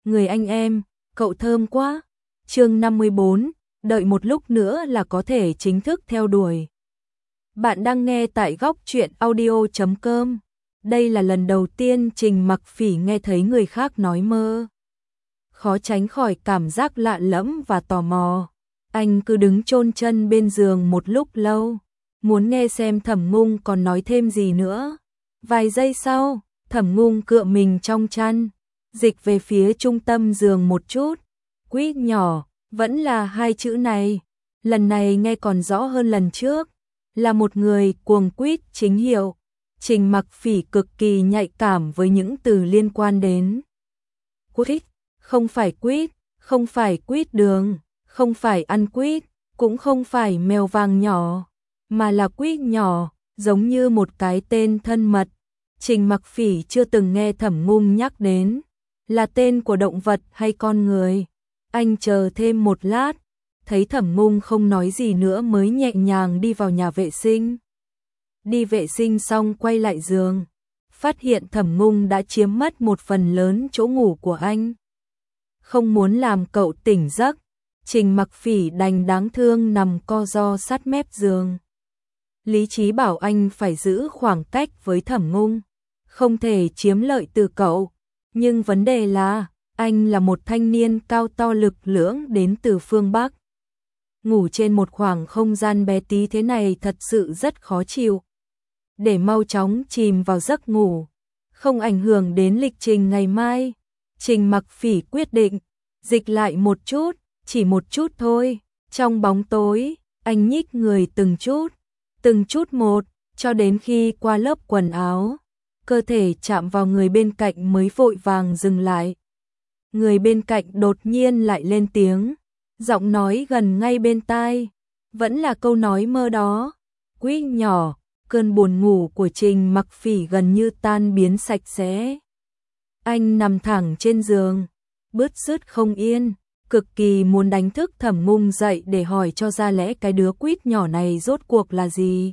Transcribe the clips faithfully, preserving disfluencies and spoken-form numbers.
người anh em, cậu thơm quá. Chương năm mươi bốn, đợi một lúc nữa là có thể chính thức theo đuổi. Bạn đang nghe tại góc truyện audio chấm com. Đây là lần đầu tiên Trình Mặc Phỉ nghe thấy người khác nói mơ. Khó tránh khỏi cảm giác lạ lẫm và tò mò. Anh cứ đứng chôn chân bên giường một lúc lâu, muốn nghe xem Thẩm Ngung còn nói thêm gì nữa. Vài giây sau, Thẩm Ngung cựa mình trong chăn, dịch về phía trung tâm giường một chút. Quýt nhỏ, vẫn là hai chữ này. Lần này nghe còn rõ hơn lần trước. Là một người cuồng quýt chính hiệu. Trình Mặc Phỉ cực kỳ nhạy cảm với những từ liên quan đến quýt. Không phải quýt, không phải quýt đường, không phải ăn quýt, cũng không phải mèo vàng nhỏ, mà là quýt nhỏ, giống như một cái tên thân mật. Trình Mặc Phỉ chưa từng nghe Thẩm Ngung nhắc đến, là tên của động vật hay con người. Anh chờ thêm một lát, thấy Thẩm Ngung không nói gì nữa mới nhẹ nhàng đi vào nhà vệ sinh. Đi vệ sinh xong quay lại giường, phát hiện Thẩm Ngung đã chiếm mất một phần lớn chỗ ngủ của anh. Không muốn làm cậu tỉnh giấc, Trình Mặc Phỉ đành đáng thương nằm co ro sát mép giường. Lý trí bảo anh phải giữ khoảng cách với Thẩm Ngung, không thể chiếm lợi từ cậu. Nhưng vấn đề là, anh là một thanh niên cao to lực lưỡng đến từ phương Bắc. Ngủ trên một khoảng không gian bé tí thế này thật sự rất khó chịu. Để mau chóng chìm vào giấc ngủ, không ảnh hưởng đến lịch trình ngày mai, Trình Mặc Phỉ quyết định dịch lại một chút, chỉ một chút thôi. Trong bóng tối, anh nhích người từng chút, từng chút một, cho đến khi qua lớp quần áo, cơ thể chạm vào người bên cạnh mới vội vàng dừng lại. Người bên cạnh đột nhiên lại lên tiếng, giọng nói gần ngay bên tai, vẫn là câu nói mơ đó. Quýt nhỏ, cơn buồn ngủ của Trình Mặc Phỉ gần như tan biến sạch sẽ. Anh nằm thẳng trên giường, bứt rứt không yên, cực kỳ muốn đánh thức Thẩm Ngung dậy để hỏi cho ra lẽ cái đứa quýt nhỏ này rốt cuộc là gì.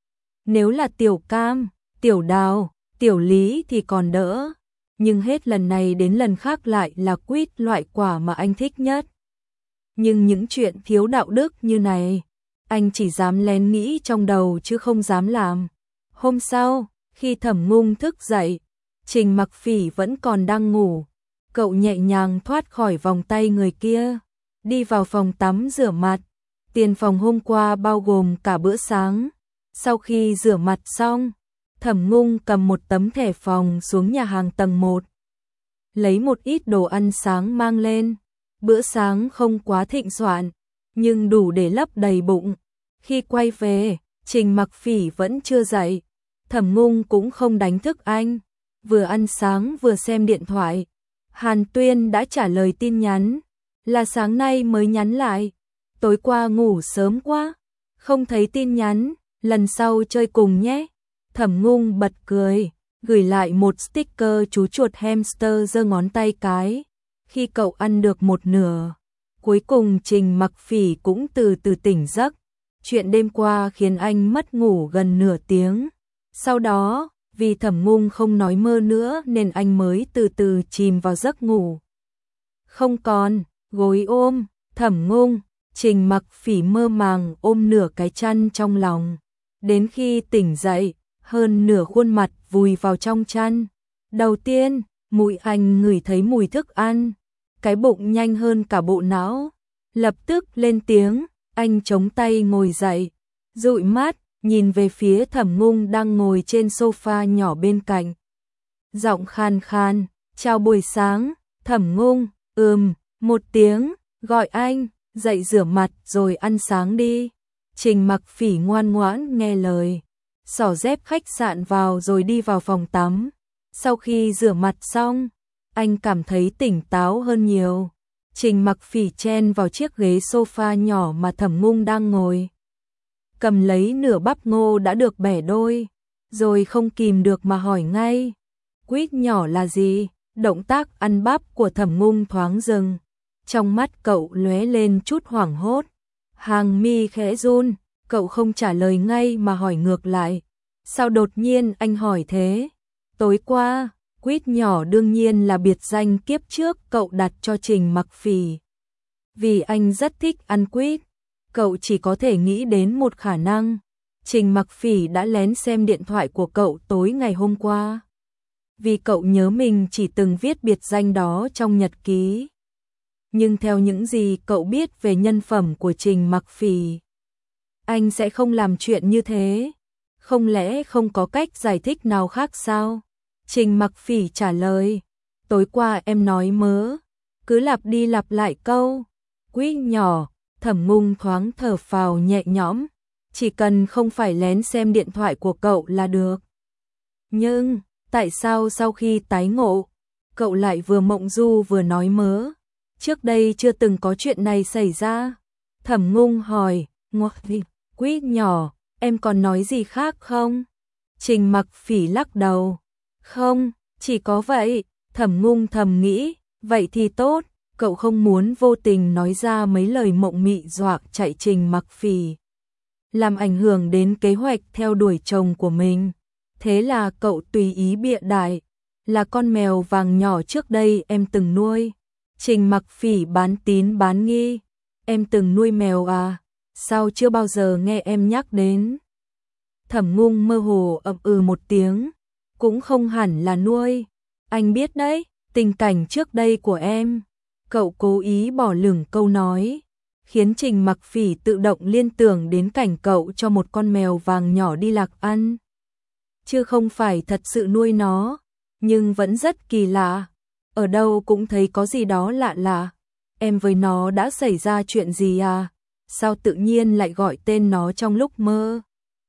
Nếu là Tiểu Cam, Tiểu Đào, Tiểu Lý thì còn đỡ, nhưng hết lần này đến lần khác lại là quýt, loại quả mà anh thích nhất. Nhưng những chuyện thiếu đạo đức như này, anh chỉ dám lén nghĩ trong đầu chứ không dám làm. Hôm sau, khi Thẩm Ngung thức dậy, Trình Mặc Phỉ vẫn còn đang ngủ. Cậu nhẹ nhàng thoát khỏi vòng tay người kia, đi vào phòng tắm rửa mặt. Tiền phòng hôm qua bao gồm cả bữa sáng. Sau khi rửa mặt xong, Thẩm Ngung cầm một tấm thẻ phòng xuống nhà hàng tầng một, lấy một ít đồ ăn sáng mang lên. Bữa sáng không quá thịnh soạn, nhưng đủ để lấp đầy bụng. Khi quay về, Trình Mặc Phỉ vẫn chưa dậy. Thẩm Ngung cũng không đánh thức anh, vừa ăn sáng vừa xem điện thoại. Hàn Tuyên đã trả lời tin nhắn, là sáng nay mới nhắn lại. Tối qua ngủ sớm quá, không thấy tin nhắn, lần sau chơi cùng nhé. Thẩm Ngung bật cười, gửi lại một sticker chú chuột hamster giơ ngón tay cái. Khi cậu ăn được một nửa, cuối cùng Trình Mặc Phỉ cũng từ từ tỉnh giấc. Chuyện đêm qua khiến anh mất ngủ gần nửa tiếng. Sau đó, vì Thẩm Ngung không nói mơ nữa nên anh mới từ từ chìm vào giấc ngủ. Không còn gối ôm, Thẩm Ngung, Trình Mặc Phỉ mơ màng ôm nửa cái chăn trong lòng. Đến khi tỉnh dậy, hơn nửa khuôn mặt vùi vào trong chăn. Đầu tiên, mũi anh ngửi thấy mùi thức ăn, cái bụng nhanh hơn cả bộ não. Lập tức lên tiếng, anh chống tay ngồi dậy, dụi mắt, nhìn về phía Thẩm Ngung đang ngồi trên sofa nhỏ bên cạnh. Giọng khan khan, chào buổi sáng. Thẩm Ngung, ừm, một tiếng, gọi anh, dậy rửa mặt rồi ăn sáng đi. Trình Mặc Phỉ ngoan ngoãn nghe lời, xỏ dép khách sạn vào rồi đi vào phòng tắm. Sau khi rửa mặt xong, anh cảm thấy tỉnh táo hơn nhiều. Trình Mặc Phỉ chen vào chiếc ghế sofa nhỏ mà Thẩm Ngung đang ngồi, cầm lấy nửa bắp ngô đã được bẻ đôi, rồi không kìm được mà hỏi ngay, quýt nhỏ là gì? Động tác ăn bắp của Thẩm Ngung thoáng dừng, trong mắt cậu lóe lên chút hoảng hốt, hàng mi khẽ run. Cậu không trả lời ngay mà hỏi ngược lại, sao đột nhiên anh hỏi thế? Tối qua, Quýt nhỏ đương nhiên là biệt danh kiếp trước cậu đặt cho Trình Mặc Phỉ. Vì anh rất thích ăn quýt, cậu chỉ có thể nghĩ đến một khả năng. Trình Mặc Phỉ đã lén xem điện thoại của cậu tối ngày hôm qua. Vì cậu nhớ mình chỉ từng viết biệt danh đó trong nhật ký. Nhưng theo những gì cậu biết về nhân phẩm của Trình Mặc Phỉ, anh sẽ không làm chuyện như thế. Không lẽ không có cách giải thích nào khác sao? Trình Mặc Phỉ trả lời, tối qua em nói mớ, cứ lặp đi lặp lại câu quýt nhỏ. Thẩm Ngung thoáng thở phào nhẹ nhõm, chỉ cần không phải lén xem điện thoại của cậu là được. Nhưng, tại sao sau khi tái ngộ, cậu lại vừa mộng du vừa nói mớ? Trước đây chưa từng có chuyện này xảy ra. Thẩm Ngung hỏi, ngọt gì, quýt nhỏ, em còn nói gì khác không? Trình Mặc Phỉ lắc đầu, không, chỉ có vậy. Thẩm Ngung thầm nghĩ, vậy thì tốt. Cậu không muốn vô tình nói ra mấy lời mộng mị dọa chạy Trình Mặc Phỉ, làm ảnh hưởng đến kế hoạch theo đuổi chồng của mình. Thế là cậu tùy ý bịa đại, là con mèo vàng nhỏ trước đây em từng nuôi. Trình Mặc Phỉ bán tín bán nghi, em từng nuôi mèo à? Sao chưa bao giờ nghe em nhắc đến? Thẩm Ngung mơ hồ ậm ừ một tiếng, cũng không hẳn là nuôi. Anh biết đấy, tình cảnh trước đây của em. Cậu cố ý bỏ lửng câu nói, khiến Trình Mặc Phỉ tự động liên tưởng đến cảnh cậu cho một con mèo vàng nhỏ đi lạc ăn. Chứ không phải thật sự nuôi nó, nhưng vẫn rất kỳ lạ. Ở đâu cũng thấy có gì đó lạ lạ. Em với nó đã xảy ra chuyện gì à? Sao tự nhiên lại gọi tên nó trong lúc mơ?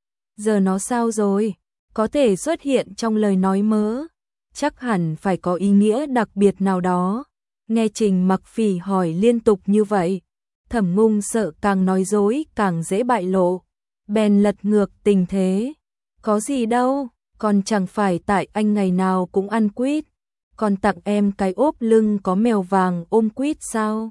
Giờ nó sao rồi? Có thể xuất hiện trong lời nói mớ. Chắc hẳn phải có ý nghĩa đặc biệt nào đó. Nghe Trình Mặc Phỉ hỏi liên tục như vậy, Thẩm Ngung sợ càng nói dối càng dễ bại lộ, bèn lật ngược tình thế. Có gì đâu, còn chẳng phải tại anh ngày nào cũng ăn quýt, còn tặng em cái ốp lưng có mèo vàng ôm quýt sao?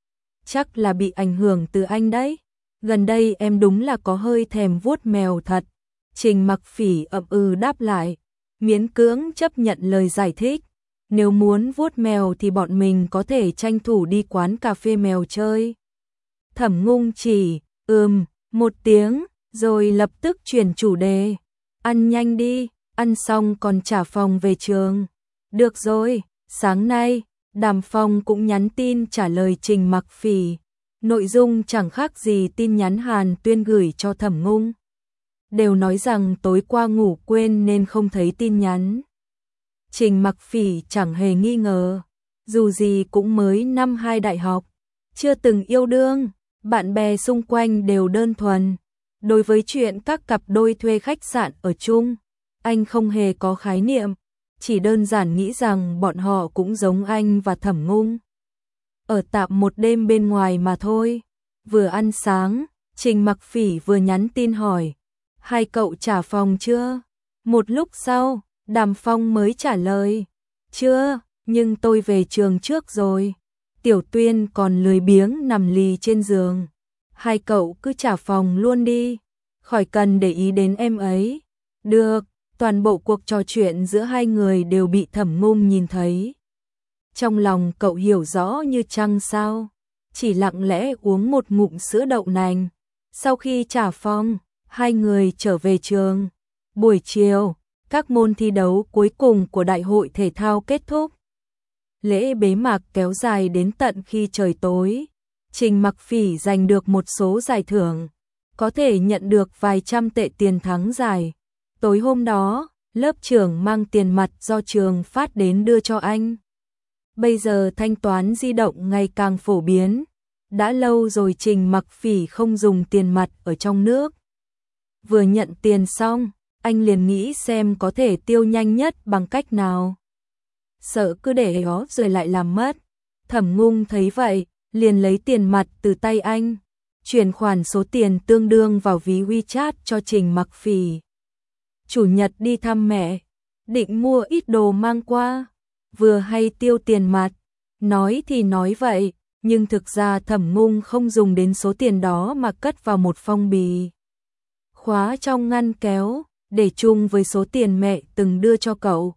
Chắc là bị ảnh hưởng từ anh đấy. Gần đây em đúng là có hơi thèm vuốt mèo thật. Trình Mặc Phỉ ậm ừ đáp lại, miễn cưỡng chấp nhận lời giải thích. Nếu muốn vuốt mèo thì bọn mình có thể tranh thủ đi quán cà phê mèo chơi. Thẩm Ngung chỉ, ừm, một tiếng, rồi lập tức chuyển chủ đề. Ăn nhanh đi, ăn xong còn trả phòng về trường. Được rồi, sáng nay, Đàm Phong cũng nhắn tin trả lời Trình Mặc Phỉ. Nội dung chẳng khác gì tin nhắn Hàn Tuyên gửi cho Thẩm Ngung. Đều nói rằng tối qua ngủ quên nên không thấy tin nhắn. Trình Mặc Phỉ chẳng hề nghi ngờ, dù gì cũng mới năm hai đại học, chưa từng yêu đương, bạn bè xung quanh đều đơn thuần. Đối với chuyện các cặp đôi thuê khách sạn ở chung, anh không hề có khái niệm, chỉ đơn giản nghĩ rằng bọn họ cũng giống anh và Thẩm Ngung. Ở tạm một đêm bên ngoài mà thôi. Vừa ăn sáng, Trình Mặc Phỉ vừa nhắn tin hỏi, hai cậu trả phòng chưa? Một lúc sau, Đàm Phong mới trả lời, chưa, nhưng tôi về trường trước rồi. Tiểu Tuyên còn lười biếng nằm lì trên giường. Hai cậu cứ trả phòng luôn đi, khỏi cần để ý đến em ấy. Được, toàn bộ cuộc trò chuyện giữa hai người đều bị Thẩm Ngung nhìn thấy. Trong lòng cậu hiểu rõ như trăng sao, chỉ lặng lẽ uống một ngụm sữa đậu nành. Sau khi trả phòng, hai người trở về trường. Buổi chiều, các môn thi đấu cuối cùng của đại hội thể thao kết thúc. Lễ bế mạc kéo dài đến tận khi trời tối. Trình Mặc Phỉ giành được một số giải thưởng, có thể nhận được vài trăm tệ tiền thắng giải. Tối hôm đó, lớp trưởng mang tiền mặt do trường phát đến đưa cho anh. Bây giờ thanh toán di động ngày càng phổ biến. Đã lâu rồi Trình Mặc Phỉ không dùng tiền mặt ở trong nước. Vừa nhận tiền xong, anh liền nghĩ xem có thể tiêu nhanh nhất bằng cách nào. Sợ cứ để đó rồi lại làm mất. Thẩm Ngung thấy vậy, liền lấy tiền mặt từ tay anh, chuyển khoản số tiền tương đương vào ví WeChat cho Trình Mặc Phỉ. Chủ nhật đi thăm mẹ, định mua ít đồ mang qua, vừa hay tiêu tiền mặt. Nói thì nói vậy, nhưng thực ra Thẩm Ngung không dùng đến số tiền đó mà cất vào một phong bì khóa trong ngăn kéo, để chung với số tiền mẹ từng đưa cho cậu.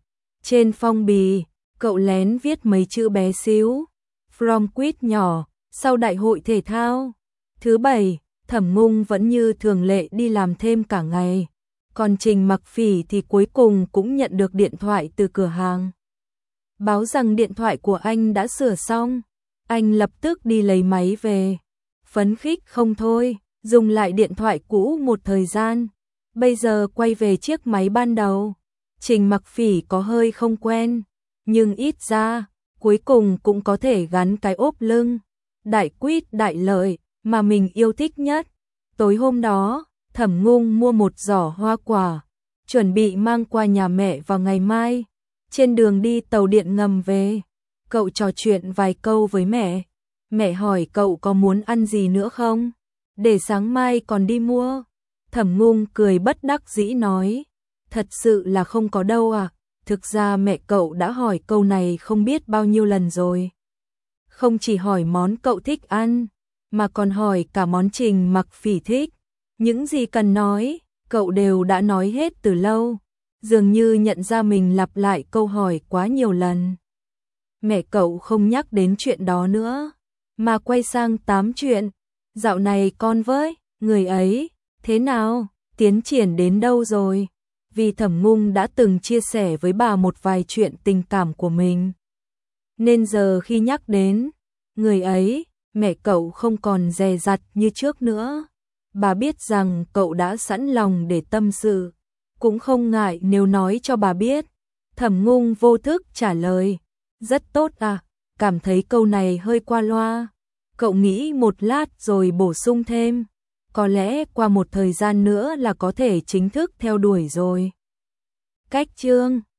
Trên phong bì, cậu lén viết mấy chữ bé xíu. From quit nhỏ, sau đại hội thể thao. Thứ bảy, Thẩm Ngung vẫn như thường lệ đi làm thêm cả ngày. Còn Trình Mặc Phỉ thì cuối cùng cũng nhận được điện thoại từ cửa hàng. Báo rằng điện thoại của anh đã sửa xong. Anh lập tức đi lấy máy về. Phấn khích không thôi, dùng lại điện thoại cũ một thời gian. Bây giờ quay về chiếc máy ban đầu. Trình Mặc Phỉ có hơi không quen, nhưng ít ra, cuối cùng cũng có thể gắn cái ốp lưng. Đại quýt đại lợi mà mình yêu thích nhất. Tối hôm đó, Thẩm Ngung mua một giỏ hoa quả, chuẩn bị mang qua nhà mẹ vào ngày mai. Trên đường đi tàu điện ngầm về, cậu trò chuyện vài câu với mẹ. Mẹ hỏi cậu có muốn ăn gì nữa không? Để sáng mai còn đi mua. Thẩm Ngung cười bất đắc dĩ nói, thật sự là không có đâu à, thực ra mẹ cậu đã hỏi câu này không biết bao nhiêu lần rồi. Không chỉ hỏi món cậu thích ăn, mà còn hỏi cả món Trình Mặc Phỉ thích. Những gì cần nói, cậu đều đã nói hết từ lâu, dường như nhận ra mình lặp lại câu hỏi quá nhiều lần. Mẹ cậu không nhắc đến chuyện đó nữa, mà quay sang tám chuyện. Dạo này con với người ấy, thế nào, tiến triển đến đâu rồi? Vì Thẩm Ngung đã từng chia sẻ với bà một vài chuyện tình cảm của mình. Nên giờ khi nhắc đến người ấy, mẹ cậu không còn dè dặt như trước nữa. Bà biết rằng cậu đã sẵn lòng để tâm sự, cũng không ngại nếu nói cho bà biết. Thẩm Ngung vô thức trả lời, rất tốt à, cảm thấy câu này hơi qua loa. Cậu nghĩ một lát rồi bổ sung thêm, có lẽ qua một thời gian nữa là có thể chính thức theo đuổi rồi. Cách chương